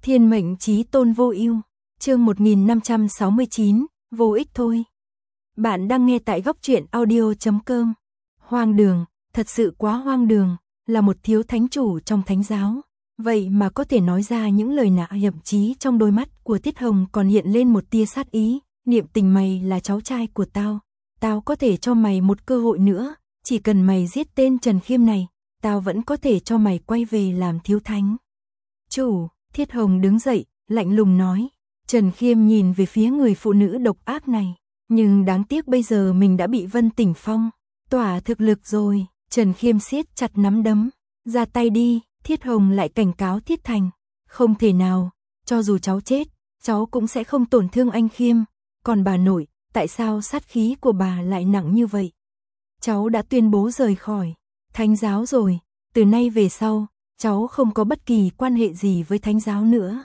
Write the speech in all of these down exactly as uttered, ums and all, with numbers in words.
Thiên mệnh chí tôn vô ưu, chương một nghìn năm trăm sáu mươi chín, vô ích thôi. Bạn đang nghe tại góc truyện audio chấm com. Hoang đường, thật sự quá hoang đường, là một thiếu thánh chủ trong thánh giáo. Vậy mà có thể nói ra những lời nạ, thậm chí trong đôi mắt của Tiết Hồng còn hiện lên một tia sát ý. Niệm Tình, mày là cháu trai của tao, tao có thể cho mày một cơ hội nữa, chỉ cần mày giết tên Trần Khiêm này, tao vẫn có thể cho mày quay về làm thiếu thánh. Chủ, Thiết Hồng đứng dậy, lạnh lùng nói. Trần Khiêm nhìn về phía người phụ nữ độc ác này, nhưng đáng tiếc bây giờ mình đã bị Vân Tỉnh Phong tỏa thực lực rồi. Trần Khiêm siết chặt nắm đấm, ra tay đi. Thiết Hồng lại cảnh cáo Thiết Thành, không thể nào, cho dù cháu chết, cháu cũng sẽ không tổn thương anh Khiêm. Còn bà nội, tại sao sát khí của bà lại nặng như vậy? Cháu đã tuyên bố rời khỏi thánh giáo rồi, từ nay về sau, cháu không có bất kỳ quan hệ gì với thánh giáo nữa.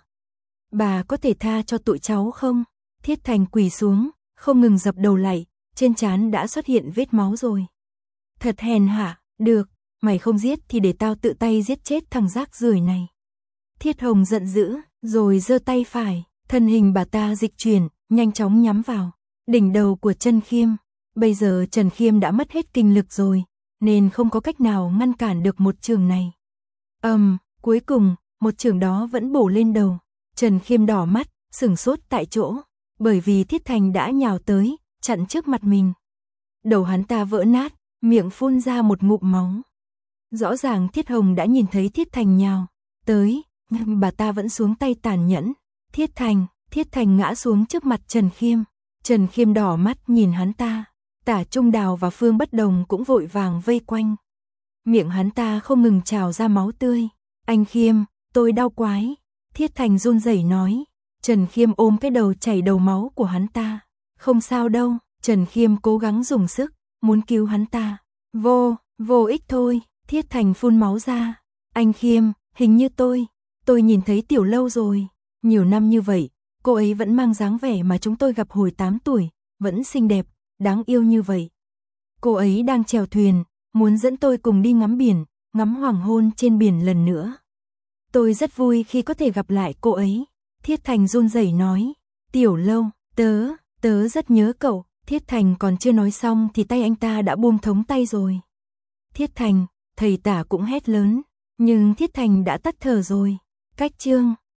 Bà có thể tha cho tụi cháu không? Thiết Thành quỳ xuống, không ngừng dập đầu lạy, trên trán đã xuất hiện vết máu rồi. Thật hèn hạ, được, mày không giết thì để tao tự tay giết chết thằng rác rưởi này. Thiết Hồng giận dữ, rồi giơ tay phải, thân hình bà ta dịch chuyển, nhanh chóng nhắm vào đỉnh đầu của Trần Khiêm. Bây giờ Trần Khiêm đã mất hết kinh lực rồi, nên không có cách nào ngăn cản được một trường này. Ầm, um, cuối cùng, một trường đó vẫn bổ lên đầu. Trần Khiêm đỏ mắt, sửng sốt tại chỗ, bởi vì Thiết Thành đã nhào tới, chặn trước mặt mình. Đầu hắn ta vỡ nát, miệng phun ra một ngụm máu. Rõ ràng Thiết Hồng đã nhìn thấy Thiết Thành nhào tới, nhưng bà ta vẫn xuống tay tàn nhẫn. Thiết Thành, Thiết Thành ngã xuống trước mặt Trần Khiêm. Trần Khiêm đỏ mắt nhìn hắn ta. Tả Trung Đào và Phương Bất Đồng cũng vội vàng vây quanh. Miệng hắn ta không ngừng trào ra máu tươi. Anh Khiêm, tôi đau quái. Thiết Thành run rẩy nói. Trần Khiêm ôm cái đầu chảy đầu máu của hắn ta. Không sao đâu. Trần Khiêm cố gắng dùng sức, muốn cứu hắn ta. Vô, vô ích thôi. Thiết Thành phun máu ra. Anh Khiêm, hình như tôi, tôi nhìn thấy Tiểu Lâu rồi. Nhiều năm như vậy, cô ấy vẫn mang dáng vẻ mà chúng tôi gặp hồi tám tuổi, vẫn xinh đẹp, đáng yêu như vậy. Cô ấy đang chèo thuyền, muốn dẫn tôi cùng đi ngắm biển, ngắm hoàng hôn trên biển lần nữa. Tôi rất vui khi có thể gặp lại cô ấy. Thiết Thành run rẩy nói. Tiểu Lâu, tớ, tớ rất nhớ cậu. Thiết Thành còn chưa nói xong thì tay anh ta đã buông thống tay rồi. Thiết Thành, thầy Tả cũng hét lớn, nhưng Thiết Thành đã tắt thở rồi. Cách chương